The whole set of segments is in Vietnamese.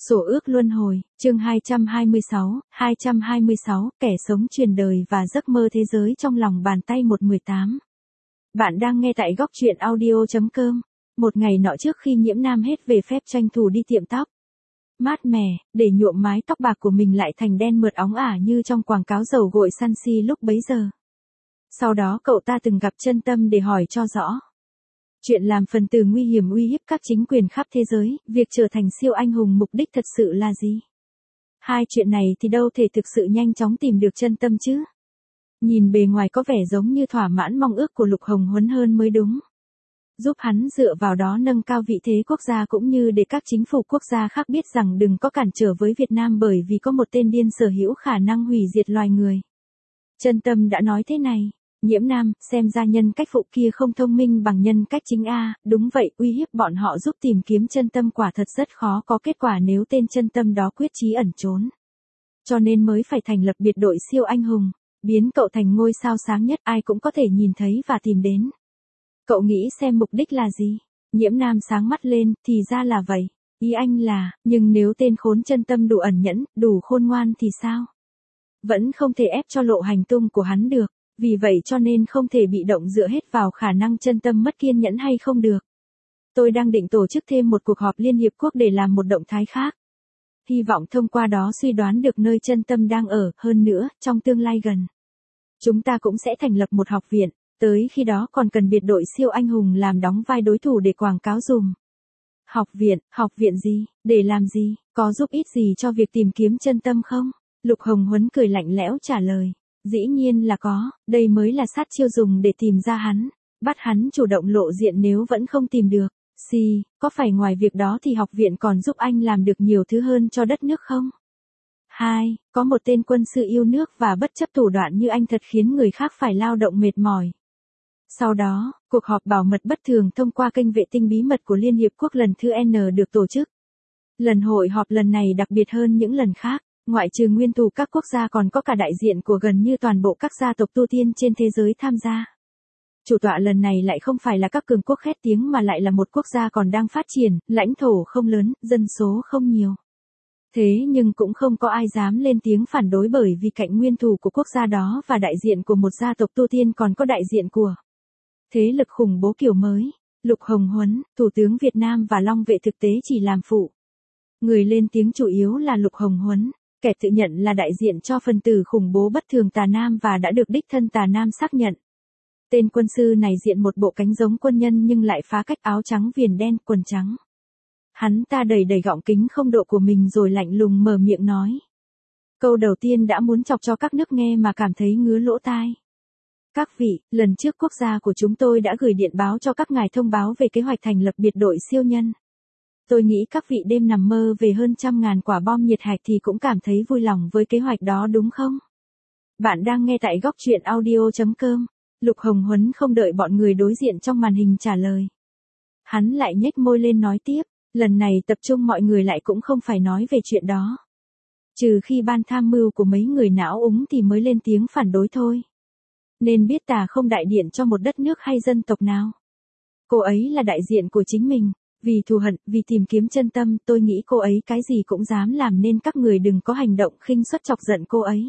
Sổ ước luân hồi, chương 226, kẻ sống truyền đời và giấc mơ thế giới trong lòng bàn tay 118. Bạn đang nghe tại góc truyện audio.com. Một ngày nọ trước khi Nhiễm Nam hết về phép tranh thủ đi tiệm tóc. Mát mẻ, để nhuộm mái tóc bạc của mình lại thành đen mượt óng ả như trong quảng cáo dầu gội Sunsi lúc bấy giờ. Sau đó cậu ta từng gặp Chân Tâm để hỏi cho rõ. Chuyện làm phần tử nguy hiểm uy hiếp các chính quyền khắp thế giới, việc trở thành siêu anh hùng mục đích thật sự là gì? Hai chuyện này thì đâu thể thực sự nhanh chóng tìm được Chân Tâm chứ? Nhìn bề ngoài có vẻ giống như thỏa mãn mong ước của Lục Hồng Huấn hơn mới đúng. Giúp hắn dựa vào đó nâng cao vị thế quốc gia cũng như để các chính phủ quốc gia khác biết rằng đừng có cản trở với Việt Nam bởi vì có một tên điên sở hữu khả năng hủy diệt loài người. Chân Tâm đã nói thế này. Nhiễm Nam, xem ra nhân cách phụ kia không thông minh bằng nhân cách chính a. Đúng vậy, uy hiếp bọn họ giúp tìm kiếm Chân Tâm quả thật rất khó có kết quả nếu tên Chân Tâm đó quyết chí ẩn trốn. Cho nên mới phải thành lập biệt đội siêu anh hùng, biến cậu thành ngôi sao sáng nhất ai cũng có thể nhìn thấy và tìm đến. Cậu nghĩ xem mục đích là gì? Nhiễm Nam sáng mắt lên, thì ra là vậy. Ý anh là, nhưng nếu tên khốn Chân Tâm đủ ẩn nhẫn, đủ khôn ngoan thì sao? Vẫn không thể ép cho lộ hành tung của hắn được. Vì vậy cho nên không thể bị động dựa hết vào khả năng Chân Tâm mất kiên nhẫn hay không được. Tôi đang định tổ chức thêm một cuộc họp Liên Hiệp Quốc để làm một động thái khác. Hy vọng thông qua đó suy đoán được nơi Chân Tâm đang ở, hơn nữa, trong tương lai gần. Chúng ta cũng sẽ thành lập một học viện, tới khi đó còn cần biệt đội siêu anh hùng làm đóng vai đối thủ để quảng cáo dùm. Học viện gì, để làm gì, có giúp ích gì cho việc tìm kiếm Chân Tâm không? Lục Hồng Huấn cười lạnh lẽo trả lời. Dĩ nhiên là có, đây mới là sát chiêu dùng để tìm ra hắn, bắt hắn chủ động lộ diện nếu vẫn không tìm được. Có phải ngoài việc đó thì học viện còn giúp anh làm được nhiều thứ hơn cho đất nước không? 2. Có một tên quân sự yêu nước và bất chấp thủ đoạn như anh thật khiến người khác phải lao động mệt mỏi. Sau đó, cuộc họp bảo mật bất thường thông qua kênh vệ tinh bí mật của Liên Hiệp Quốc lần thứ N được tổ chức. Lần hội họp lần này đặc biệt hơn những lần khác. Ngoại trừ nguyên thủ các quốc gia còn có cả đại diện của gần như toàn bộ các gia tộc tu tiên trên thế giới tham gia. Chủ tọa lần này lại không phải là các cường quốc khét tiếng mà lại là một quốc gia còn đang phát triển, lãnh thổ không lớn, dân số không nhiều. Thế nhưng cũng không có ai dám lên tiếng phản đối bởi vì cạnh nguyên thủ của quốc gia đó và đại diện của một gia tộc tu tiên còn có đại diện của thế lực khủng bố kiểu mới. Lục Hồng Huấn, Thủ tướng Việt Nam và Long Vệ thực tế chỉ làm phụ. Người lên tiếng chủ yếu là Lục Hồng Huấn. Kẻ tự nhận là đại diện cho phần tử khủng bố bất thường Tà Nam và đã được đích thân Tà Nam xác nhận. Tên quân sư này diện một bộ cánh giống quân nhân nhưng lại phá cách áo trắng viền đen quần trắng. Hắn ta đầy gọng kính không độ của mình rồi lạnh lùng mở miệng nói. Câu đầu tiên đã muốn chọc cho các nước nghe mà cảm thấy ngứa lỗ tai. Các vị, lần trước quốc gia của chúng tôi đã gửi điện báo cho các ngài thông báo về kế hoạch thành lập biệt đội siêu nhân. Tôi nghĩ các vị đêm nằm mơ về hơn 100.000 quả bom nhiệt hạch thì cũng cảm thấy vui lòng với kế hoạch đó đúng không? Bạn đang nghe tại góc truyện audio.com. Lục Hồng Huấn không đợi bọn người đối diện trong màn hình trả lời. Hắn lại nhếch môi lên nói tiếp, lần này tập trung mọi người lại cũng không phải nói về chuyện đó. Trừ khi ban tham mưu của mấy người não úng thì mới lên tiếng phản đối thôi. Nên biết Tà không đại diện cho một đất nước hay dân tộc nào. Cô ấy là đại diện của chính mình. Vì thù hận, vì tìm kiếm Chân Tâm, tôi nghĩ cô ấy cái gì cũng dám làm nên các người đừng có hành động khinh suất chọc giận cô ấy.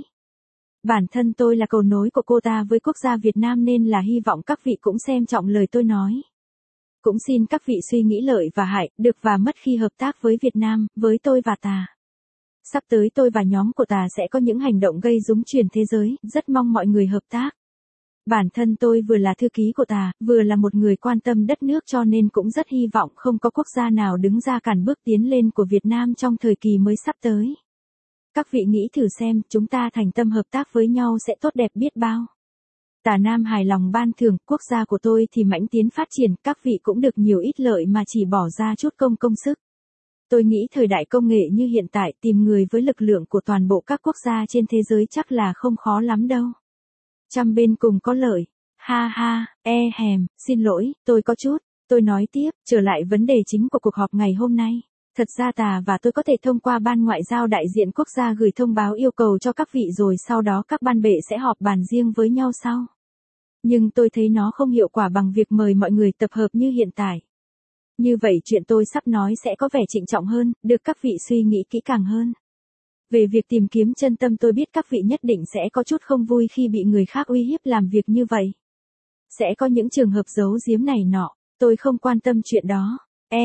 Bản thân tôi là cầu nối của cô ta với quốc gia Việt Nam nên là hy vọng các vị cũng xem trọng lời tôi nói. Cũng xin các vị suy nghĩ lợi và hại, được và mất khi hợp tác với Việt Nam, với tôi và Tà. Sắp tới tôi và nhóm của Tà sẽ có những hành động gây rúng chuyển thế giới, rất mong mọi người hợp tác. Bản thân tôi vừa là thư ký của Tà, vừa là một người quan tâm đất nước cho nên cũng rất hy vọng không có quốc gia nào đứng ra cản bước tiến lên của Việt Nam trong thời kỳ mới sắp tới. Các vị nghĩ thử xem, chúng ta thành tâm hợp tác với nhau sẽ tốt đẹp biết bao. Tà Nam hài lòng ban thưởng, quốc gia của tôi thì mãnh tiến phát triển, các vị cũng được nhiều ít lợi mà chỉ bỏ ra chút công sức. Tôi nghĩ thời đại công nghệ như hiện tại tìm người với lực lượng của toàn bộ các quốc gia trên thế giới chắc là không khó lắm đâu. Trăm bên cùng có lợi. Ha, xin lỗi, tôi nói tiếp, trở lại vấn đề chính của cuộc họp ngày hôm nay. Thật ra Tà và tôi có thể thông qua ban ngoại giao đại diện quốc gia gửi thông báo yêu cầu cho các vị rồi sau đó các ban bệ sẽ họp bàn riêng với nhau sau. Nhưng tôi thấy nó không hiệu quả bằng việc mời mọi người tập hợp như hiện tại. Như vậy chuyện tôi sắp nói sẽ có vẻ trịnh trọng hơn, được các vị suy nghĩ kỹ càng hơn. Về việc tìm kiếm chân tâm tôi biết các vị nhất định sẽ có chút không vui khi bị người khác uy hiếp làm việc như vậy. Sẽ có những trường hợp giấu giếm này nọ, tôi không quan tâm chuyện đó.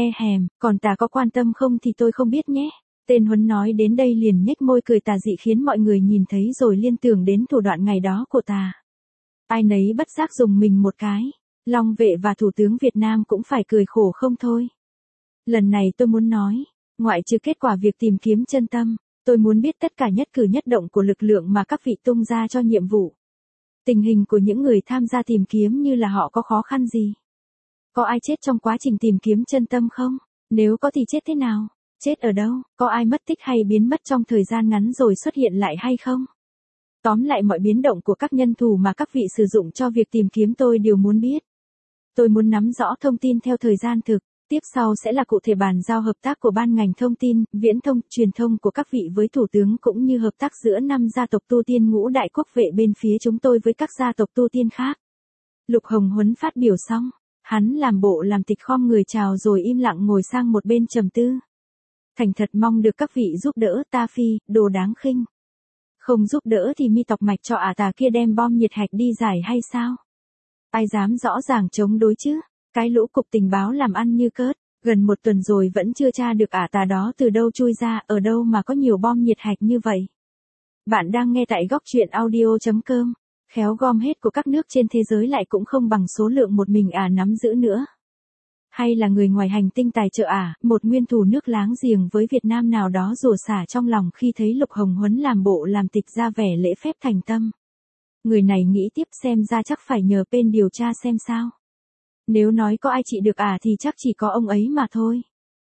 Còn ta có quan tâm không thì tôi không biết nhé. Tên Huấn nói đến đây liền nhếch môi cười tà dị khiến mọi người nhìn thấy rồi liên tưởng đến thủ đoạn ngày đó của ta. Ai nấy bất giác dùng mình một cái. Long Vệ và Thủ tướng Việt Nam cũng phải cười khổ không thôi. Lần này tôi muốn nói, ngoại trừ kết quả việc tìm kiếm chân tâm, tôi muốn biết tất cả nhất cử nhất động của lực lượng mà các vị tung ra cho nhiệm vụ. Tình hình của những người tham gia tìm kiếm như là họ có khó khăn gì? Có ai chết trong quá trình tìm kiếm chân tâm không? Nếu có thì chết thế nào? Chết ở đâu? Có ai mất tích hay biến mất trong thời gian ngắn rồi xuất hiện lại hay không? Tóm lại mọi biến động của các nhân thủ mà các vị sử dụng cho việc tìm kiếm tôi đều muốn biết. Tôi muốn nắm rõ thông tin theo thời gian thực. Tiếp sau sẽ là cụ thể bàn giao hợp tác của ban ngành thông tin, viễn thông, truyền thông của các vị với Thủ tướng cũng như hợp tác giữa 5 gia tộc tu tiên ngũ đại quốc vệ bên phía chúng tôi với các gia tộc tu tiên khác. Lục Hồng Huấn phát biểu xong, hắn làm bộ làm tịch khom người chào rồi im lặng ngồi sang một bên trầm tư. Thành thật mong được các vị giúp đỡ ta phi, đồ đáng khinh. Không giúp đỡ thì mi tọc mạch cho tà kia đem bom nhiệt hạch đi giải hay sao? Ai dám rõ ràng chống đối chứ? Cái lũ cục tình báo làm ăn như cớt, gần một tuần rồi vẫn chưa tra được tà đó từ đâu chui ra, ở đâu mà có nhiều bom nhiệt hạch như vậy. Bạn đang nghe tại góc truyện audio.com, khéo gom hết của các nước trên thế giới lại cũng không bằng số lượng một mình nắm giữ nữa. Hay là người ngoài hành tinh tài trợ một nguyên thủ nước láng giềng với Việt Nam nào đó rủa xả trong lòng khi thấy Lục Hồng Huấn làm bộ làm tịch ra vẻ lễ phép thành tâm. Người này nghĩ tiếp xem ra chắc phải nhờ bên điều tra xem sao. Nếu nói có ai trị được thì chắc chỉ có ông ấy mà thôi.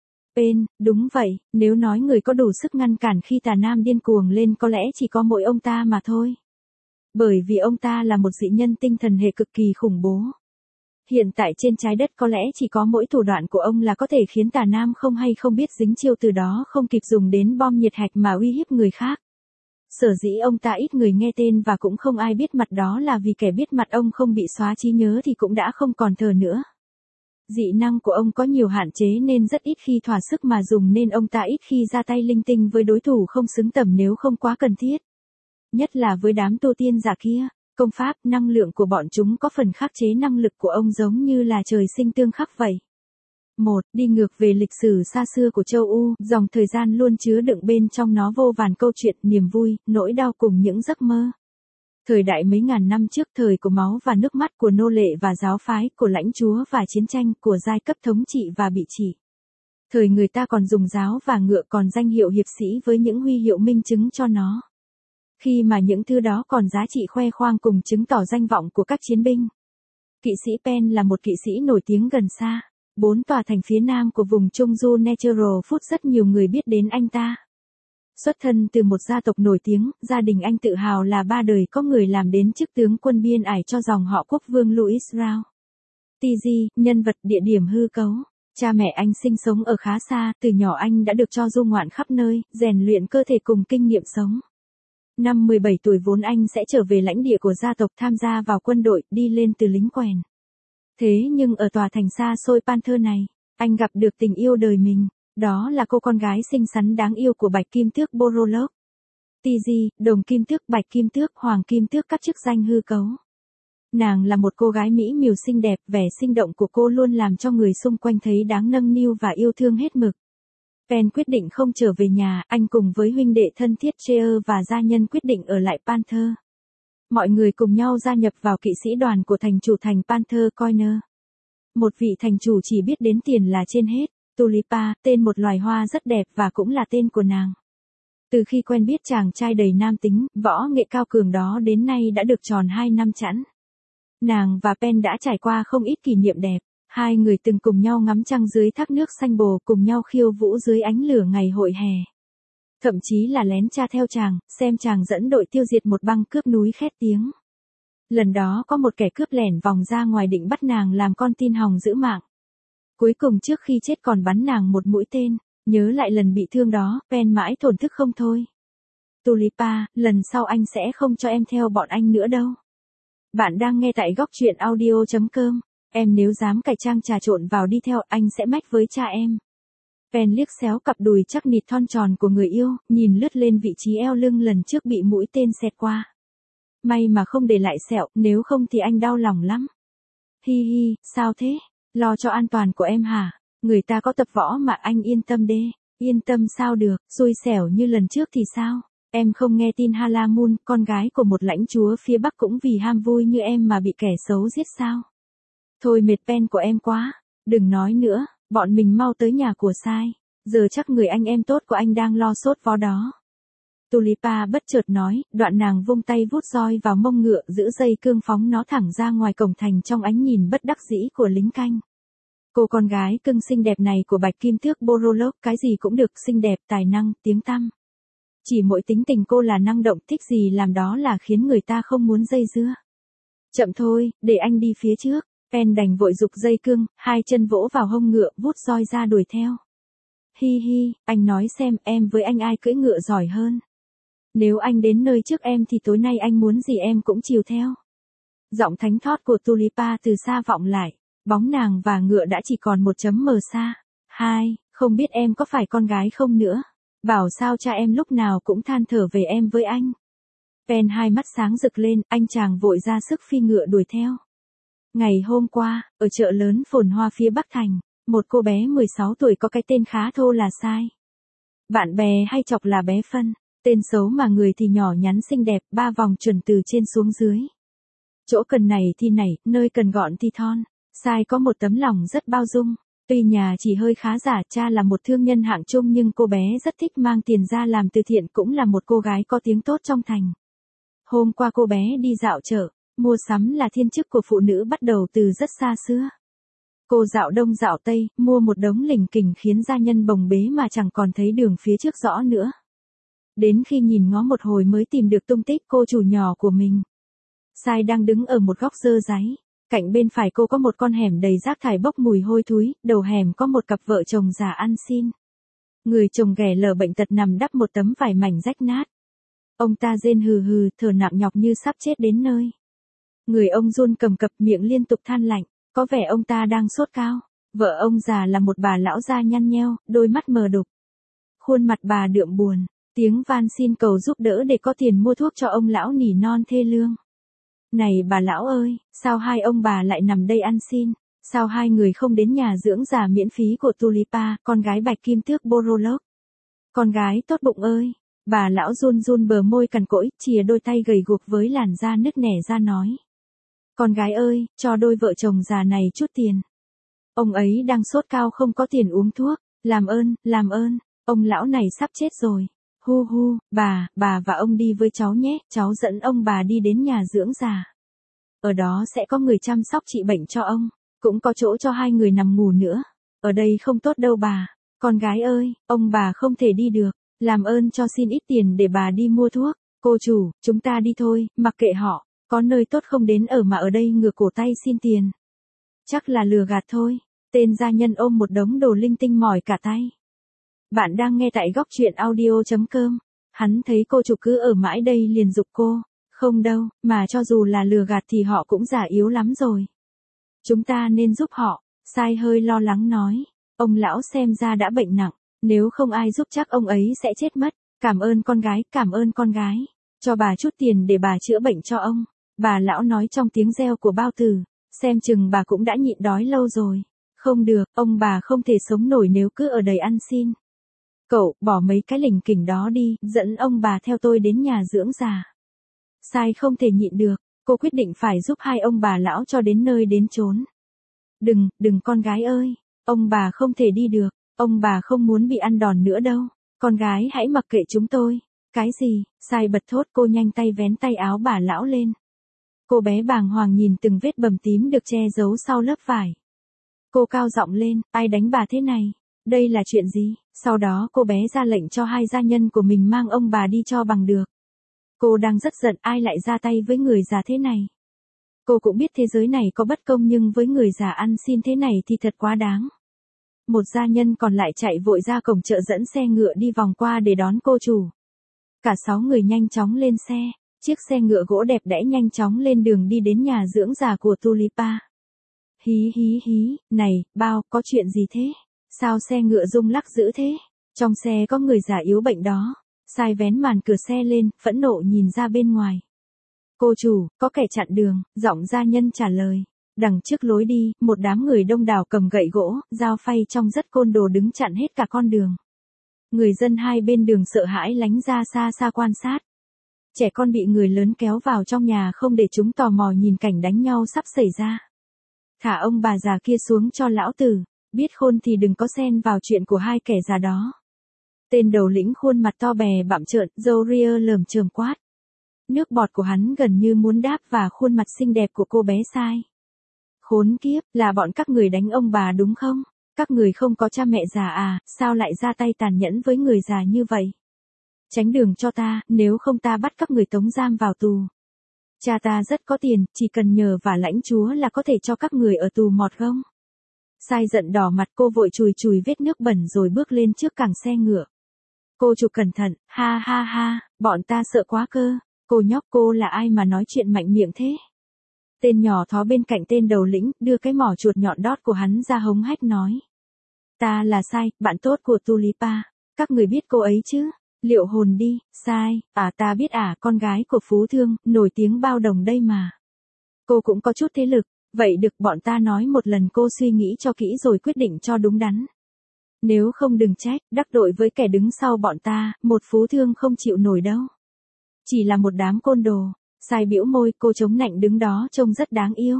Đúng vậy, nếu nói người có đủ sức ngăn cản khi tà nam điên cuồng lên có lẽ chỉ có mỗi ông ta mà thôi. Bởi vì ông ta là một dị nhân tinh thần hệ cực kỳ khủng bố. Hiện tại trên trái đất có lẽ chỉ có mỗi thủ đoạn của ông là có thể khiến tà nam không hay không biết dính chiêu, từ đó không kịp dùng đến bom nhiệt hạch mà uy hiếp người khác. Sở dĩ ông ta ít người nghe tên và cũng không ai biết mặt đó là vì kẻ biết mặt ông không bị xóa trí nhớ thì cũng đã không còn thờ nữa. Dị năng của ông có nhiều hạn chế nên rất ít khi thỏa sức mà dùng, nên ông ta ít khi ra tay linh tinh với đối thủ không xứng tầm nếu không quá cần thiết. Nhất là với đám tu tiên giả kia, công pháp, năng lượng của bọn chúng có phần khắc chế năng lực của ông giống như là trời sinh tương khắc vậy. Đi ngược về lịch sử xa xưa của châu Âu, dòng thời gian luôn chứa đựng bên trong nó vô vàn câu chuyện, niềm vui, nỗi đau cùng những giấc mơ. Thời đại mấy ngàn năm trước, thời của máu và nước mắt, của nô lệ và giáo phái, của lãnh chúa và chiến tranh, của giai cấp thống trị và bị trị. Thời người ta còn dùng giáo và ngựa, còn danh hiệu hiệp sĩ với những huy hiệu minh chứng cho nó. Khi mà những thứ đó còn giá trị khoe khoang cùng chứng tỏ danh vọng của các chiến binh. Kỵ sĩ Penn là một kỵ sĩ nổi tiếng gần xa. 4 tòa thành phía nam của vùng Trung Du Natural Food rất nhiều người biết đến anh ta. Xuất thân từ một gia tộc nổi tiếng, gia đình anh tự hào là 3 đời có người làm đến chức tướng quân biên ải cho dòng họ quốc vương Louis Rao. TG, nhân vật địa điểm hư cấu. Cha mẹ anh sinh sống ở khá xa, từ nhỏ anh đã được cho du ngoạn khắp nơi, rèn luyện cơ thể cùng kinh nghiệm sống. Năm 17 tuổi vốn anh sẽ trở về lãnh địa của gia tộc, tham gia vào quân đội, đi lên từ lính quèn. Thế nhưng ở tòa thành xa xôi Panther này, anh gặp được tình yêu đời mình, đó là cô con gái xinh xắn đáng yêu của Bạch Kim Tước Borolog. TG, Đồng Kim Tước, Bạch Kim Tước, Hoàng Kim Tước, các chức danh hư cấu. Nàng là một cô gái mỹ miều xinh đẹp, vẻ sinh động của cô luôn làm cho người xung quanh thấy đáng nâng niu và yêu thương hết mực. Penn quyết định không trở về nhà, anh cùng với huynh đệ thân thiết Cheer và gia nhân quyết định ở lại Panther. Mọi người cùng nhau gia nhập vào kỵ sĩ đoàn của thành chủ thành Panther Corner. Một vị thành chủ chỉ biết đến tiền là trên hết. Tulipa, tên một loài hoa rất đẹp và cũng là tên của nàng. Từ khi quen biết chàng trai đầy nam tính, võ nghệ cao cường đó đến nay đã được tròn 2 năm chẵn. Nàng và Penn đã trải qua không ít kỷ niệm đẹp. Hai người từng cùng nhau ngắm trăng dưới thác nước xanh bồ, cùng nhau khiêu vũ dưới ánh lửa ngày hội hè. Thậm chí là lén tra theo chàng, xem chàng dẫn đội tiêu diệt một băng cướp núi khét tiếng. Lần đó có một kẻ cướp lẻn vòng ra ngoài định bắt nàng làm con tin hòng giữ mạng. Cuối cùng trước khi chết còn bắn nàng một mũi tên, nhớ lại lần bị thương đó, Penn mãi thổn thức không thôi. Tulipa, lần sau anh sẽ không cho em theo bọn anh nữa đâu. Bạn đang nghe tại góc truyện audio.com. Em nếu dám cải trang trà trộn vào đi theo anh sẽ mách với cha em. Pen liếc xéo cặp đùi chắc nịt thon tròn của người yêu, nhìn lướt lên vị trí eo lưng lần trước bị mũi tên xẹt qua. May mà không để lại sẹo, nếu không thì anh đau lòng lắm. Hi hi, sao thế? Lo cho an toàn của em hả? Người ta có tập võ mà anh yên tâm đê. Yên tâm sao được, xui xẻo như lần trước thì sao? Em không nghe tin Hala Moon, con gái của một lãnh chúa phía Bắc cũng vì ham vui như em mà bị kẻ xấu giết sao? Thôi mệt Pen của em quá, đừng nói nữa, bọn mình mau tới nhà của Sai. Giờ chắc người anh em tốt của anh đang lo sốt vó đó. Tulipa bất chợt nói, đoạn nàng vung tay vút roi vào mông ngựa giữ dây cương phóng nó thẳng ra ngoài cổng thành trong ánh nhìn bất đắc dĩ của lính canh. Cô con gái cưng xinh đẹp này của Bạch Kim Tước Borolog cái gì cũng được, xinh đẹp, tài năng, tiếng tăm. Chỉ mỗi tính tình cô là năng động, thích gì làm đó là khiến người ta không muốn dây dưa. Chậm thôi, để anh đi phía trước. Pen đành vội giục dây cương, hai chân vỗ vào hông ngựa, vút roi ra đuổi theo. Hi hi, anh nói xem em với anh ai cưỡi ngựa giỏi hơn. Nếu anh đến nơi trước em thì tối nay anh muốn gì em cũng chiều theo. Giọng thánh thót của Tulipa từ xa vọng lại, bóng nàng và ngựa đã chỉ còn một chấm mờ xa. Hai, không biết em có phải con gái không nữa. Bảo sao cha em lúc nào cũng than thở về em với anh. Pen hai mắt sáng rực lên, anh chàng vội ra sức phi ngựa đuổi theo. Ngày hôm qua, ở chợ lớn phồn hoa phía Bắc Thành, một cô bé 16 tuổi có cái tên khá thô là Sai. Bạn bè hay chọc là bé Phân, tên xấu mà người thì nhỏ nhắn xinh đẹp, 3 vòng chuẩn từ trên xuống dưới. Chỗ cần này thì nảy, nơi cần gọn thì thon. Sai có một tấm lòng rất bao dung. Tuy nhà chỉ hơi khá giả, cha là một thương nhân hạng trung nhưng cô bé rất thích mang tiền ra làm từ thiện, cũng là một cô gái có tiếng tốt trong thành. Hôm qua cô bé đi dạo chợ, mua sắm là thiên chức của phụ nữ bắt đầu từ rất xa xưa. Cô dạo đông dạo tây, mua một đống lỉnh kỉnh khiến gia nhân bồng bế mà chẳng còn thấy đường phía trước rõ nữa. Đến khi nhìn ngó một hồi mới tìm được tung tích cô chủ nhỏ của mình. Sai đang đứng ở một góc rơ ráy. Cạnh bên phải cô có một con hẻm đầy rác thải bốc mùi hôi thối, đầu hẻm có một cặp vợ chồng già ăn xin. Người chồng ghẻ lở bệnh tật nằm đắp một tấm vải mảnh rách nát. Ông ta rên hừ hừ, thở nặng nhọc như sắp chết đến nơi. Người ông run cầm cập, miệng liên tục than lạnh, có vẻ ông ta đang sốt cao. Vợ ông già là một bà lão da nhăn nheo, đôi mắt mờ đục. Khuôn mặt bà đượm buồn, tiếng van xin cầu giúp đỡ để có tiền mua thuốc cho ông lão nỉ non thê lương. Này bà lão ơi, sao hai ông bà lại nằm đây ăn xin? Sao hai người không đến nhà dưỡng già miễn phí của Tulipa, con gái Bạch Kim Tước Borolog? Con gái tốt bụng ơi! Bà lão run run bờ môi cằn cỗi, chìa đôi tay gầy guộc với làn da nứt nẻ ra nói. Con gái ơi, cho đôi vợ chồng già này chút tiền. Ông ấy đang sốt cao không có tiền uống thuốc. Làm ơn, ông lão này sắp chết rồi. Hu hu, bà và ông đi với cháu nhé, cháu dẫn ông bà đi đến nhà dưỡng già. Ở đó sẽ có người chăm sóc trị bệnh cho ông, cũng có chỗ cho hai người nằm ngủ nữa. Ở đây không tốt đâu bà. Con gái ơi, ông bà không thể đi được, làm ơn cho xin ít tiền để bà đi mua thuốc. Cô chủ, chúng ta đi thôi, mặc kệ họ, có nơi tốt không đến ở mà ở đây ngửa cổ tay xin tiền. Chắc là lừa gạt thôi. Tên gia nhân ôm một đống đồ linh tinh mỏi cả tay. Bạn đang nghe tại góc truyện audio.com. Hắn thấy cô chủ cứ ở mãi đây liền giục cô. Không đâu, mà cho dù là lừa gạt thì họ cũng già yếu lắm rồi. Chúng ta nên giúp họ. Sai hơi lo lắng nói. Ông lão xem ra đã bệnh nặng. Nếu không ai giúp chắc ông ấy sẽ chết mất. Cảm ơn con gái, cảm ơn con gái. Cho bà chút tiền để bà chữa bệnh cho ông. Bà lão nói trong tiếng reo của bao tử. Xem chừng bà cũng đã nhịn đói lâu rồi. Không được, ông bà không thể sống nổi nếu cứ ở đầy ăn xin. Cậu, bỏ mấy cái lỉnh kỉnh đó đi, dẫn ông bà theo tôi đến nhà dưỡng già. Sai không thể nhịn được, cô quyết định phải giúp hai ông bà lão cho đến nơi đến chốn. Đừng con gái ơi, ông bà không thể đi được, ông bà không muốn bị ăn đòn nữa đâu. Con gái hãy mặc kệ chúng tôi. Cái gì? Sai bật thốt, cô nhanh tay vén tay áo bà lão lên. Cô bé bàng hoàng nhìn từng vết bầm tím được che giấu sau lớp vải. Cô cao giọng lên, ai đánh bà thế này? Đây là chuyện gì? Sau đó cô bé ra lệnh cho hai gia nhân của mình mang ông bà đi cho bằng được. Cô đang rất giận, ai lại ra tay với người già thế này? Cô cũng biết thế giới này có bất công nhưng với người già ăn xin thế này thì thật quá đáng. Một gia nhân còn lại chạy vội ra cổng chợ dẫn xe ngựa đi vòng qua để đón cô chủ. Cả 6 người nhanh chóng lên xe, chiếc xe ngựa gỗ đẹp đẽ nhanh chóng lên đường đi đến nhà dưỡng già của Tulipa. Hí hí hí, này, bao, có chuyện gì thế? Sao xe ngựa rung lắc dữ thế? Trong xe có người già yếu bệnh đó. Sai vén màn cửa xe lên, phẫn nộ nhìn ra bên ngoài. Cô chủ, có kẻ chặn đường, giọng gia nhân trả lời. Đằng trước lối đi, một đám người đông đảo cầm gậy gỗ, dao phay trong rất côn đồ đứng chặn hết cả con đường. Người dân hai bên đường sợ hãi lánh ra xa xa quan sát. Trẻ con bị người lớn kéo vào trong nhà không để chúng tò mò nhìn cảnh đánh nhau sắp xảy ra. Thả ông bà già kia xuống cho lão tử, biết khôn thì đừng có xen vào chuyện của hai kẻ già đó. Tên đầu lĩnh khuôn mặt to bè bặm trợn, râu ria lởm chởm quát. Nước bọt của hắn gần như muốn đáp vào khuôn mặt xinh đẹp của cô bé Sai. Khốn kiếp, là bọn các người đánh ông bà đúng không? Các người không có cha mẹ già à, sao lại ra tay tàn nhẫn với người già như vậy? Tránh đường cho ta, nếu không ta bắt các người tống giam vào tù. Cha ta rất có tiền, chỉ cần nhờ vả lãnh chúa là có thể cho các người ở tù mọt không? Sai giận đỏ mặt, cô vội chùi chùi vết nước bẩn rồi bước lên trước cẳng xe ngựa. Cô chủ cẩn thận, ha ha ha, bọn ta sợ quá cơ. Cô nhóc, cô là ai mà nói chuyện mạnh miệng thế? Tên nhỏ thó bên cạnh tên đầu lĩnh, đưa cái mỏ chuột nhọn đót của hắn ra hống hách nói. Ta là Sai, bạn tốt của Tulipa. Các người biết cô ấy chứ? Liệu hồn đi, Sai, ta biết con gái của Phú Thương, nổi tiếng bao đồng đây mà. Cô cũng có chút thế lực, vậy được, bọn ta nói một lần, cô suy nghĩ cho kỹ rồi quyết định cho đúng đắn. Nếu không đừng trách, đắc tội với kẻ đứng sau bọn ta, một Phú Thương không chịu nổi đâu. Chỉ là một đám côn đồ. Sai bĩu môi, cô chống nạnh đứng đó trông rất đáng yêu.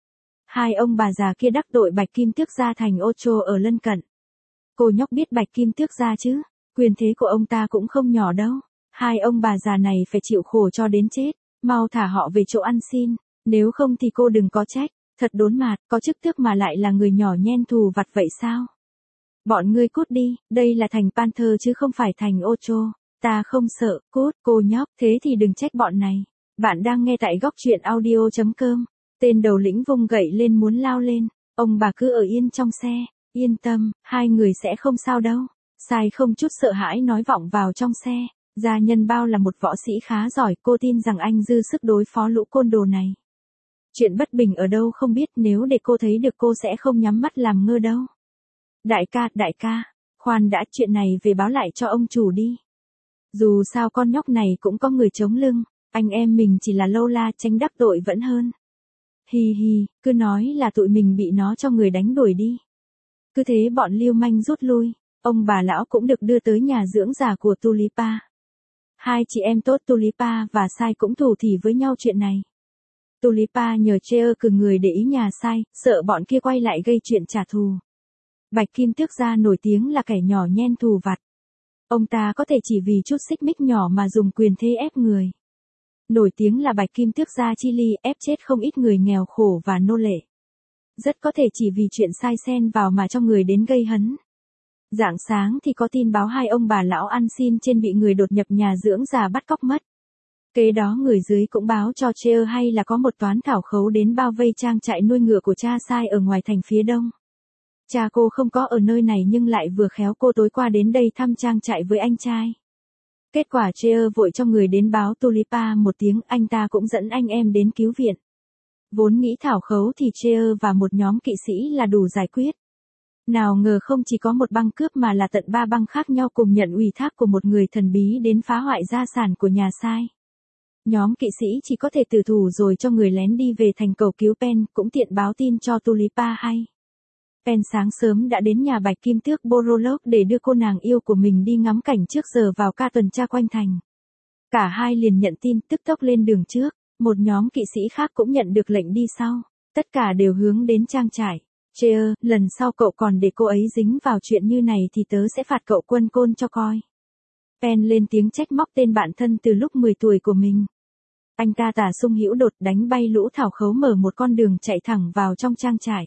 Hai ông bà già kia đắc tội Bạch Kim Tước gia thành Ocho ở lân cận. Cô nhóc biết Bạch Kim Tước gia chứ? Quyền thế của ông ta cũng không nhỏ đâu. Hai ông bà già này phải chịu khổ cho đến chết. Mau thả họ về chỗ ăn xin. Nếu không thì cô đừng có trách. Thật đốn mạt, có chức tước mà lại là người nhỏ nhen thù vặt vậy sao? Bọn ngươi cút đi, đây là thành Panther chứ không phải thành Ocho. Ta không sợ, cút, cô nhóc, thế thì đừng trách bọn này. Bạn đang nghe tại góc truyện audio.com. Tên đầu lĩnh vung gậy lên muốn lao lên. Ông bà cứ ở yên trong xe. Yên tâm, hai người sẽ không sao đâu. Sai không chút sợ hãi nói vọng vào trong xe. Gia nhân bao là một võ sĩ khá giỏi, cô tin rằng anh dư sức đối phó lũ côn đồ này. Chuyện bất bình ở đâu không biết, nếu để cô thấy được cô sẽ không nhắm mắt làm ngơ đâu. Đại ca, khoan đã, chuyện này về báo lại cho ông chủ đi. Dù sao con nhóc này cũng có người chống lưng. Anh em mình chỉ là lâu la, tránh đắc tội vẫn hơn. Hi hi, cứ nói là tụi mình bị nó cho người đánh đuổi đi. Cứ thế bọn lưu manh rút lui, ông bà lão cũng được đưa tới nhà dưỡng già của Tulipa. Hai chị em tốt Tulipa và Sai cũng thủ thỉ với nhau chuyện này. Tulipa nhờ Cheer cử người để ý nhà Sai, sợ bọn kia quay lại gây chuyện trả thù. Bạch Kim Tước gia nổi tiếng là kẻ nhỏ nhen thù vặt. Ông ta có thể chỉ vì chút xích mích nhỏ mà dùng quyền thế ép người. Nổi tiếng là Bạch Kim Tước gia Chile ép chết không ít người nghèo khổ và nô lệ. Rất có thể chỉ vì chuyện sai xen vào mà cho người đến gây hấn. Rạng sáng thì có tin báo hai ông bà lão ăn xin trên bị người đột nhập nhà dưỡng già bắt cóc mất. Kế đó người dưới cũng báo cho Cheer hay là có một toán thảo khấu đến bao vây trang trại nuôi ngựa của cha Sai ở ngoài thành phía đông. Cha cô không có ở nơi này nhưng lại vừa khéo cô tối qua đến đây thăm trang trại với anh trai. Kết quả Cheer vội cho người đến báo Tulipa một tiếng, anh ta cũng dẫn anh em đến cứu viện. Vốn nghĩ thảo khấu thì Cheer và một nhóm kỵ sĩ là đủ giải quyết. Nào ngờ không chỉ có một băng cướp mà là tận 3 băng khác nhau cùng nhận ủy thác của một người thần bí đến phá hoại gia sản của nhà Sai. Nhóm kỵ sĩ chỉ có thể tử thủ rồi cho người lén đi về thành cầu cứu Pen, cũng tiện báo tin cho Tulipa hay. Pen sáng sớm đã đến nhà Bạch Kim Tước Borolog để đưa cô nàng yêu của mình đi ngắm cảnh trước giờ vào ca tuần tra quanh thành. Cả hai liền nhận tin, tức tốc lên đường trước, một nhóm kỵ sĩ khác cũng nhận được lệnh đi sau, tất cả đều hướng đến trang trại. Cheer, lần sau cậu còn để cô ấy dính vào chuyện như này thì tớ sẽ phạt cậu quân côn cho coi. Pen lên tiếng trách móc tên bạn thân từ lúc 10 tuổi của mình. Anh ta tả sung hữu đột đánh bay lũ thảo khấu mở một con đường chạy thẳng vào trong trang trại.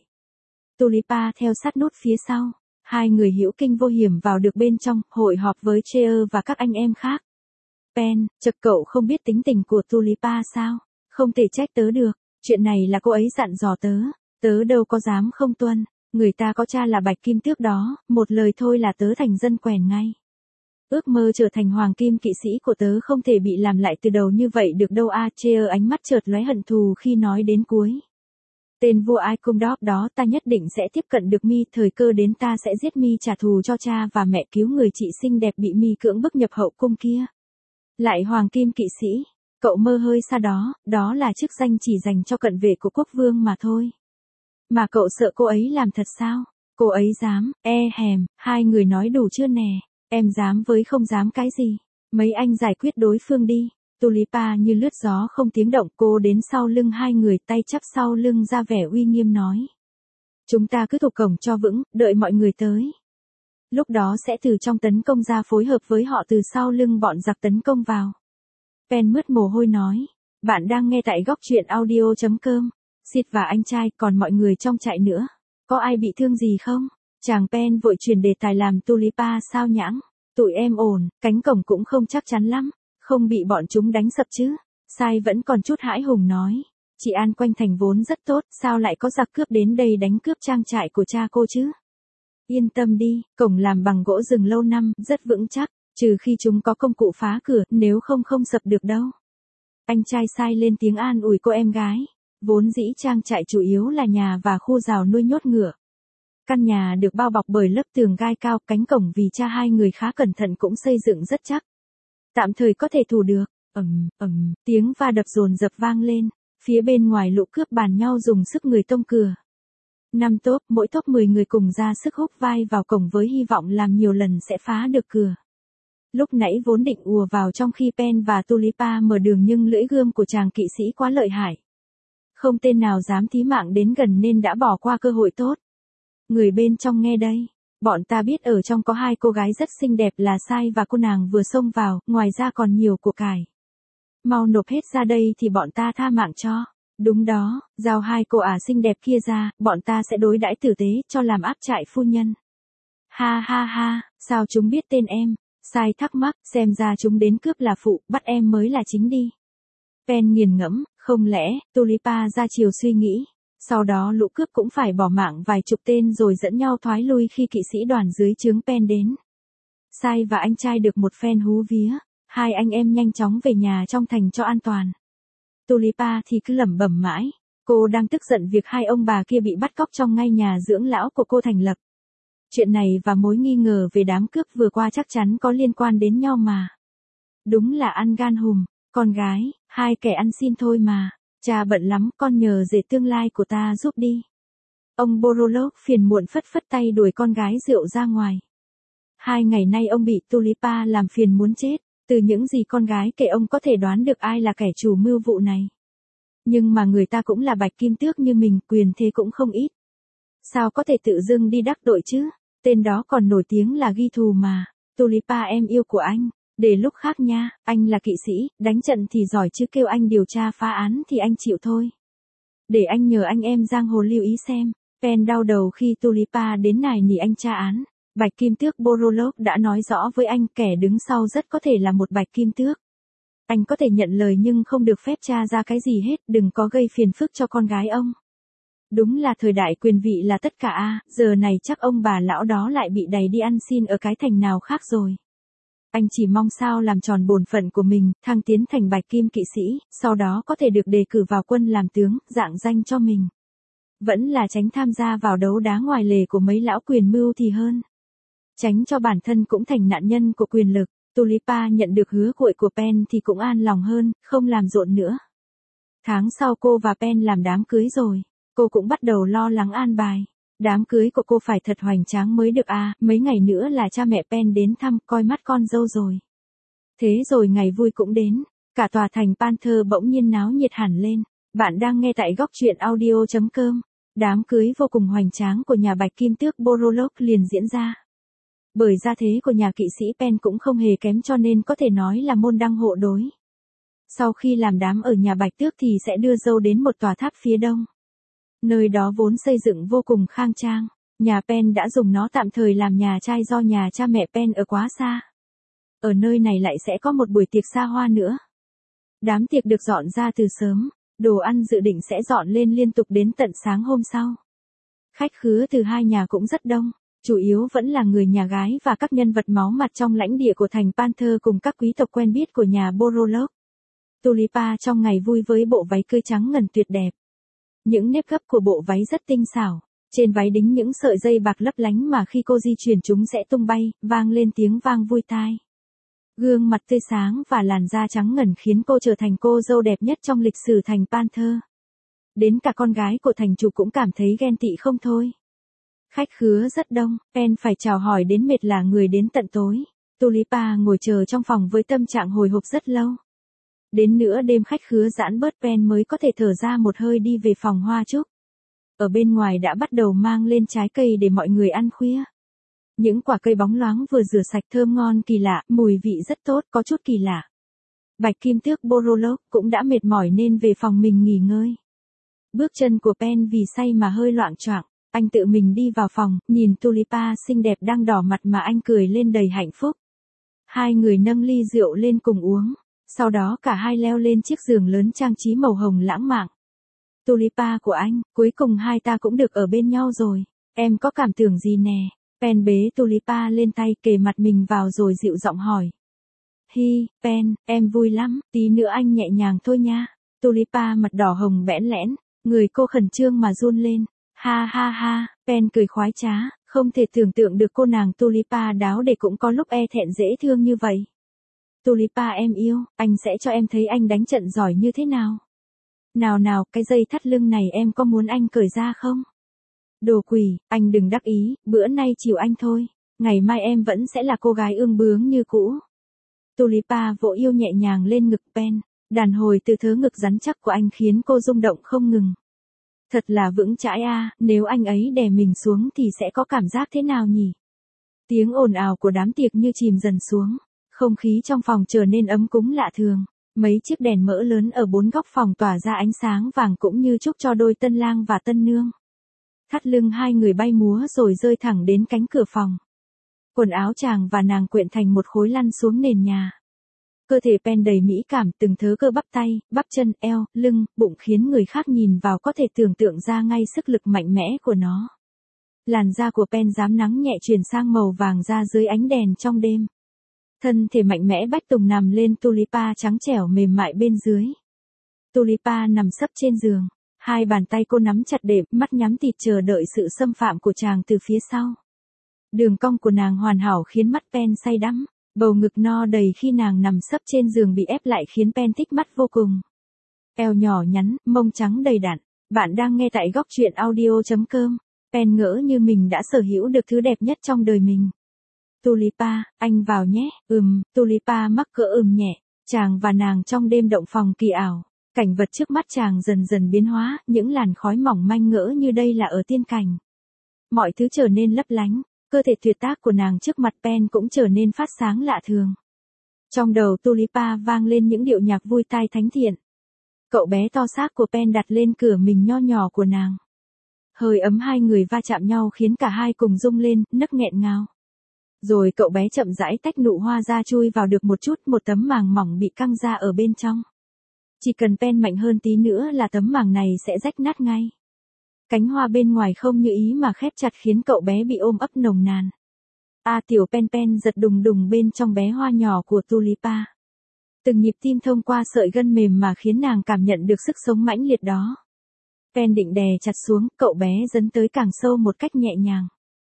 Tulipa theo sát nút phía sau. Hai người hữu kinh vô hiểm vào được bên trong, hội họp với Cheer và các anh em khác. Pen, chật cậu không biết tính tình của Tulipa sao? Không thể trách tớ được, chuyện này là cô ấy dặn dò tớ. Tớ đâu có dám không tuân, người ta có cha là Bạch Kim Tước đó, một lời thôi là tớ thành dân quèn ngay. Ước mơ trở thành hoàng kim kỵ sĩ của tớ không thể bị làm lại từ đầu như vậy được đâu. Cheer ánh mắt chợt lóe hận thù khi nói đến cuối. Tên vua Ai Cung Đóp đó ta nhất định sẽ tiếp cận được mi, thời cơ đến ta sẽ giết mi trả thù cho cha và mẹ, cứu người chị xinh đẹp bị mi cưỡng bức nhập hậu cung kia. Lại hoàng kim kỵ sĩ, cậu mơ hơi xa đó, đó là chức danh chỉ dành cho cận vệ của quốc vương mà thôi. Mà cậu sợ cô ấy làm thật sao? Cô ấy dám, hèm, hai người nói đủ chưa nè, em dám với không dám cái gì. Mấy anh giải quyết đối phương đi. Tulipa như lướt gió không tiếng động, cô đến sau lưng hai người, tay chắp sau lưng ra vẻ uy nghiêm nói. Chúng ta cứ thủ cổng cho vững, đợi mọi người tới. Lúc đó sẽ từ trong tấn công ra phối hợp với họ từ sau lưng bọn giặc tấn công vào. Pen mướt mồ hôi nói. Bạn đang nghe tại góc truyện audio.com. Sid và anh trai, còn mọi người trong trại nữa. Có ai bị thương gì không? Chàng Pen vội chuyển đề tài làm Tulipa sao nhãng. Tụi em ổn, cánh cổng cũng không chắc chắn lắm. Không bị bọn chúng đánh sập chứ? Sai vẫn còn chút hãi hùng nói. Chị an quanh thành vốn rất tốt, sao lại có giặc cướp đến đây đánh cướp trang trại của cha cô chứ? Yên tâm đi, cổng làm bằng gỗ rừng lâu năm, rất vững chắc, trừ khi chúng có công cụ phá cửa, nếu không không sập được đâu. Anh trai Sai lên tiếng an ủi cô em gái. Vốn dĩ trang trại chủ yếu là nhà và khu rào nuôi nhốt ngựa. Căn nhà được bao bọc bởi lớp tường gai cao, cánh cổng vì cha hai người khá cẩn thận cũng xây dựng rất chắc. Tạm thời có thể thủ được. Tiếng va đập dồn dập vang lên. Phía bên ngoài lũ cướp bàn nhau dùng sức người tông cửa. 5 tốp, mỗi tốp 10 người cùng ra sức húc vai vào cổng với hy vọng làm nhiều lần sẽ phá được cửa. Lúc nãy vốn định ùa vào trong khi Pen và Tulipa mở đường, nhưng lưỡi gươm của chàng kỵ sĩ quá lợi hại. Không tên nào dám thí mạng đến gần nên đã bỏ qua cơ hội tốt. Người bên trong nghe đây. Bọn ta biết ở trong có hai cô gái rất xinh đẹp là Sai và cô nàng vừa xông vào, ngoài ra còn nhiều của cải. Mau nộp hết ra đây thì bọn ta tha mạng cho. Đúng đó, giao hai cô xinh đẹp kia ra, bọn ta sẽ đối đãi tử tế cho làm áp trại phu nhân. Ha ha ha, sao chúng biết tên em? Sai thắc mắc, xem ra chúng đến cướp là phụ, bắt em mới là chính đi. Pen nghiền ngẫm, không lẽ, Tulipa ra chiều suy nghĩ. Sau đó lũ cướp cũng phải bỏ mạng vài chục tên rồi dẫn nhau thoái lui khi kỵ sĩ đoàn dưới trướng Pen đến. Sai và anh trai được một phen hú vía, hai anh em nhanh chóng về nhà trong thành cho an toàn. Tulipa thì cứ lẩm bẩm mãi, cô đang tức giận việc hai ông bà kia bị bắt cóc trong ngay nhà dưỡng lão của cô thành lập. Chuyện này và mối nghi ngờ về đám cướp vừa qua chắc chắn có liên quan đến nhau mà. Đúng là ăn gan hùm, con gái, hai kẻ ăn xin thôi mà. Cha bận lắm, con nhờ rể tương lai của ta giúp đi. Ông Borolog phiền muộn phất phất tay đuổi con gái rượu ra ngoài. 2 ngày nay ông bị Tulipa làm phiền muốn chết. Từ những gì con gái kể ông có thể đoán được ai là kẻ chủ mưu vụ này. Nhưng mà người ta cũng là bạch kim tước như mình, quyền thế cũng không ít. Sao có thể tự dưng đi đắc tội chứ? Tên đó còn nổi tiếng là ghi thù mà. Tulipa em yêu của anh. Để lúc khác nha, anh là kỵ sĩ, đánh trận thì giỏi chứ kêu anh điều tra phá án thì anh chịu thôi. Để anh nhờ anh em giang hồ lưu ý xem. Pen đau đầu khi Tulipa đến nài nỉ anh tra án. Bạch kim tước Borolog đã nói rõ với anh kẻ đứng sau rất có thể là một bạch kim tước. Anh có thể nhận lời nhưng không được phép tra ra cái gì hết, đừng có gây phiền phức cho con gái ông. Đúng là thời đại quyền vị là tất cả giờ này chắc ông bà lão đó lại bị đày đi ăn xin ở cái thành nào khác rồi. Anh chỉ mong sao làm tròn bổn phận của mình, thăng tiến thành bạch kim kỵ sĩ, sau đó có thể được đề cử vào quân làm tướng, dạng danh cho mình. Vẫn là tránh tham gia vào đấu đá ngoài lề của mấy lão quyền mưu thì hơn. Tránh cho bản thân cũng thành nạn nhân của quyền lực. Tulipa nhận được hứa hội của Pen thì cũng an lòng hơn, không làm rộn nữa. Tháng sau cô và Pen làm đám cưới rồi. Cô cũng bắt đầu lo lắng an bài. Đám cưới của cô phải thật hoành tráng mới được mấy ngày nữa là cha mẹ Pen đến thăm, coi mắt con dâu rồi. Thế rồi ngày vui cũng đến. Cả tòa thành Panther bỗng nhiên náo nhiệt hẳn lên. Bạn đang nghe tại góc truyện audio.com. Đám cưới vô cùng hoành tráng của nhà bạch kim tước Borolog liền diễn ra. Bởi gia thế của nhà kỵ sĩ Pen cũng không hề kém cho nên có thể nói là môn đăng hộ đối. Sau khi làm đám ở nhà bạch tước thì sẽ đưa dâu đến một tòa tháp phía đông. Nơi đó vốn xây dựng vô cùng khang trang. Nhà Pen đã dùng nó tạm thời làm nhà trai do nhà cha mẹ Pen ở quá xa. Ở nơi này lại sẽ có một buổi tiệc xa hoa nữa. Đám tiệc được dọn ra từ sớm. Đồ ăn dự định sẽ dọn lên liên tục đến tận sáng hôm sau. Khách khứa từ hai nhà cũng rất đông. Chủ yếu vẫn là người nhà gái và các nhân vật máu mặt trong lãnh địa của thành Panther cùng các quý tộc quen biết của nhà Borolog. Tulipa trong ngày vui với bộ váy cưới trắng ngần tuyệt đẹp. Những nếp gấp của bộ váy rất tinh xảo. Trên váy đính những sợi dây bạc lấp lánh mà khi cô di chuyển chúng sẽ tung bay, vang lên tiếng vang vui tai. Gương mặt tươi sáng và làn da trắng ngần khiến cô trở thành cô dâu đẹp nhất trong lịch sử thành Panther. Đến cả con gái của thành chủ cũng cảm thấy ghen tị không thôi. Khách khứa rất đông, Pen phải chào hỏi đến mệt là người đến tận tối. Tulipa ngồi chờ trong phòng với tâm trạng hồi hộp rất lâu. Đến nửa đêm khách khứa giãn bớt Pen mới có thể thở ra một hơi đi về phòng hoa trúc. Ở bên ngoài đã bắt đầu mang lên trái cây để mọi người ăn khuya. Những quả cây bóng loáng vừa rửa sạch thơm ngon kỳ lạ, mùi vị rất tốt, có chút kỳ lạ. Bạch Kim Tước Borolog cũng đã mệt mỏi nên về phòng mình nghỉ ngơi. Bước chân của Pen vì say mà hơi loạng choạng, anh tự mình đi vào phòng, nhìn Tulipa xinh đẹp đang đỏ mặt mà anh cười lên đầy hạnh phúc. Hai người nâng ly rượu lên cùng uống, sau đó cả hai leo lên chiếc giường lớn trang trí màu hồng lãng mạn. Tulipa của anh, cuối cùng hai ta cũng được ở bên nhau rồi, em có cảm tưởng gì nè? Pen bế Tulipa lên tay kề mặt mình vào rồi dịu giọng hỏi. Hi, Pen, em vui lắm, tí nữa anh nhẹ nhàng thôi nha. Tulipa mặt đỏ hồng bẽn lẽn, người cô khẩn trương mà run lên. Ha ha ha, Pen cười khoái trá, không thể tưởng tượng được cô nàng Tulipa đáo để cũng có lúc e thẹn dễ thương như vậy. Tulipa em yêu, anh sẽ cho em thấy anh đánh trận giỏi như thế nào. Nào nào, cái dây thắt lưng này em có muốn anh cởi ra không? Đồ quỷ, anh đừng đắc ý, bữa nay chiều anh thôi, ngày mai em vẫn sẽ là cô gái ương bướng như cũ. Tulipa vỗ yêu nhẹ nhàng lên ngực Pen, đàn hồi từ thớ ngực rắn chắc của anh khiến cô rung động không ngừng. Thật là vững chãi a, nếu anh ấy đè mình xuống thì sẽ có cảm giác thế nào nhỉ? Tiếng ồn ào của đám tiệc như chìm dần xuống, không khí trong phòng trở nên ấm cúng lạ thường. Mấy chiếc đèn mỡ lớn ở bốn góc phòng tỏa ra ánh sáng vàng cũng như chúc cho đôi tân lang và tân nương. Thắt lưng hai người bay múa rồi rơi thẳng đến cánh cửa phòng. Quần áo chàng và nàng quyện thành một khối lăn xuống nền nhà. Cơ thể Pen đầy mỹ cảm, từng thớ cơ bắp tay, bắp chân, eo, lưng, bụng khiến người khác nhìn vào có thể tưởng tượng ra ngay sức lực mạnh mẽ của nó. Làn da của Pen rám nắng nhẹ chuyển sang màu vàng da dưới ánh đèn trong đêm. Thân thể mạnh mẽ bách tùng nằm lên Tulipa trắng trẻo mềm mại bên dưới. Tulipa nằm sấp trên giường, hai bàn tay cô nắm chặt đệm, mắt nhắm tịt chờ đợi sự xâm phạm của chàng từ phía sau. Đường cong của nàng hoàn hảo khiến mắt Pen say đắm, bầu ngực no đầy khi nàng nằm sấp trên giường bị ép lại khiến Pen thích mắt vô cùng. Eo nhỏ nhắn, mông trắng đầy đặn. Bạn đang nghe tại góc truyện audio.com. Pen ngỡ như mình đã sở hữu được thứ đẹp nhất trong đời mình. Tulipa, anh vào nhé, Tulipa mắc cỡ nhẹ, chàng và nàng trong đêm động phòng kỳ ảo. Cảnh vật trước mắt chàng dần dần biến hóa, những làn khói mỏng manh ngỡ như đây là ở tiên cảnh. Mọi thứ trở nên lấp lánh, cơ thể tuyệt tác của nàng trước mặt Pen cũng trở nên phát sáng lạ thường. Trong đầu Tulipa vang lên những điệu nhạc vui tai thánh thiện. Cậu bé to xác của Pen đặt lên cửa mình nho nhỏ của nàng. Hơi ấm hai người va chạm nhau khiến cả hai cùng rung lên, nấc nghẹn ngào. Rồi cậu bé chậm rãi tách nụ hoa ra chui vào được một chút, một tấm màng mỏng bị căng ra ở bên trong. Chỉ cần Pen mạnh hơn tí nữa là tấm màng này sẽ rách nát ngay. Cánh hoa bên ngoài không như ý mà khép chặt khiến cậu bé bị ôm ấp nồng nàn. Tiểu Pen Pen giật đùng đùng bên trong bé hoa nhỏ của Tulipa. Từng nhịp tim thông qua sợi gân mềm mà khiến nàng cảm nhận được sức sống mãnh liệt đó. Pen định đè chặt xuống, cậu bé dấn tới càng sâu một cách nhẹ nhàng.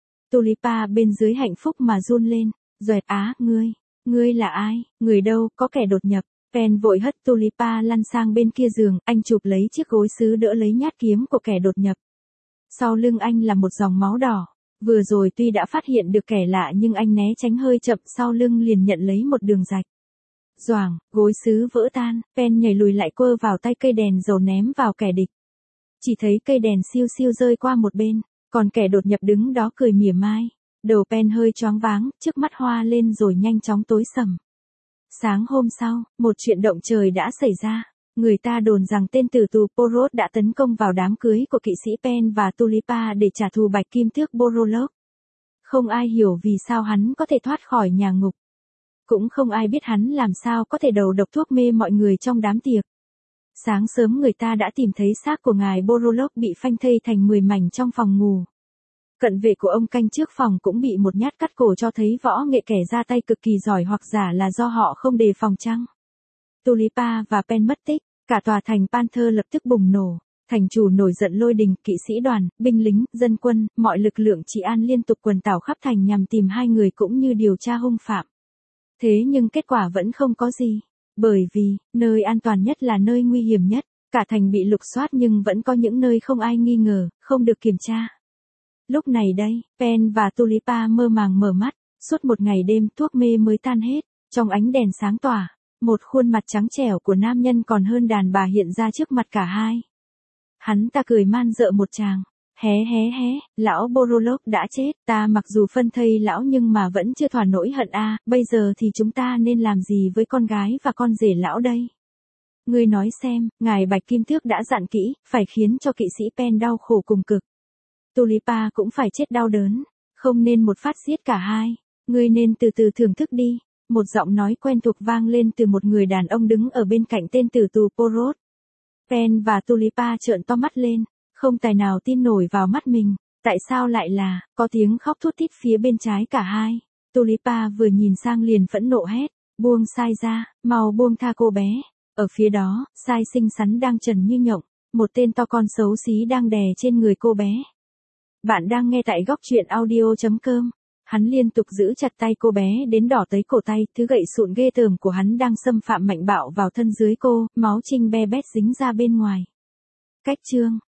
Tulipa bên dưới hạnh phúc mà run lên, "Doẹt á, ngươi là ai, người đâu, có kẻ đột nhập." Pen vội hất Tulipa lăn sang bên kia giường, anh chụp lấy chiếc gối sứ đỡ lấy nhát kiếm của kẻ đột nhập. Sau lưng anh là một dòng máu đỏ. Vừa rồi tuy đã phát hiện được kẻ lạ nhưng anh né tránh hơi chậm, sau lưng liền nhận lấy một đường rạch. Doàng, gối sứ vỡ tan, Pen nhảy lùi lại quơ vào tay cây đèn dầu ném vào kẻ địch. Chỉ thấy cây đèn siêu siêu rơi qua một bên, còn kẻ đột nhập đứng đó cười mỉa mai. Đầu Pen hơi choáng váng, trước mắt hoa lên rồi nhanh chóng tối sầm. Sáng hôm sau, một chuyện động trời đã xảy ra. Người ta đồn rằng tên tử tù Porot đã tấn công vào đám cưới của kỵ sĩ Pen và Tulipa để trả thù Bạch Kim Tước Borolog. Không ai hiểu vì sao hắn có thể thoát khỏi nhà ngục. Cũng không ai biết hắn làm sao có thể đầu độc thuốc mê mọi người trong đám tiệc. Sáng sớm người ta đã tìm thấy xác của ngài Borolog bị phanh thây thành 10 mảnh trong phòng ngủ. Cận vệ của ông canh trước phòng cũng bị một nhát cắt cổ cho thấy võ nghệ kẻ ra tay cực kỳ giỏi, hoặc giả là do họ không đề phòng chăng. Tulipa và Pen mất tích, cả tòa thành Panther lập tức bùng nổ. Thành chủ nổi giận lôi đình, kỵ sĩ đoàn, binh lính, dân quân, mọi lực lượng trị an liên tục quần đảo khắp thành nhằm tìm hai người cũng như điều tra hung phạm. Thế nhưng kết quả vẫn không có gì. Bởi vì, nơi an toàn nhất là nơi nguy hiểm nhất. Cả thành bị lục soát nhưng vẫn có những nơi không ai nghi ngờ, không được kiểm tra. Lúc này đây, Pen và Tulipa mơ màng mở mắt. Suốt một ngày đêm thuốc mê mới tan hết. Trong ánh đèn sáng tỏa, một khuôn mặt trắng trẻo của nam nhân còn hơn đàn bà hiện ra trước mặt cả hai. Hắn ta cười man dợ một tràng. Hé hé hé, lão Borolog đã chết, ta mặc dù phân thây lão nhưng mà vẫn chưa thỏa nỗi hận a. Bây giờ thì chúng ta nên làm gì với con gái và con rể lão đây? Ngươi nói xem, ngài Bạch Kim Tước đã dặn kỹ, phải khiến cho kỵ sĩ Pen đau khổ cùng cực. Tulipa cũng phải chết đau đớn, không nên một phát giết cả hai. Ngươi nên từ từ thưởng thức đi. Một giọng nói quen thuộc vang lên từ một người đàn ông đứng ở bên cạnh tên tử tù Porot. Pen và Tulipa trợn to mắt lên, không tài nào tin nổi vào mắt mình. Tại sao lại là, có tiếng khóc thút thít phía bên trái cả hai. Tulipa vừa nhìn sang liền phẫn nộ hét, buông Sai ra, mau buông tha cô bé. Ở phía đó, Sai xinh xắn đang trần như nhộng, một tên to con xấu xí đang đè trên người cô bé. Bạn đang nghe tại góc truyện audio.com. Hắn liên tục giữ chặt tay cô bé đến đỏ tới cổ tay, thứ gậy sụn ghê tởm của hắn đang xâm phạm mạnh bạo vào thân dưới cô, máu trinh be bét dính ra bên ngoài. Cách chương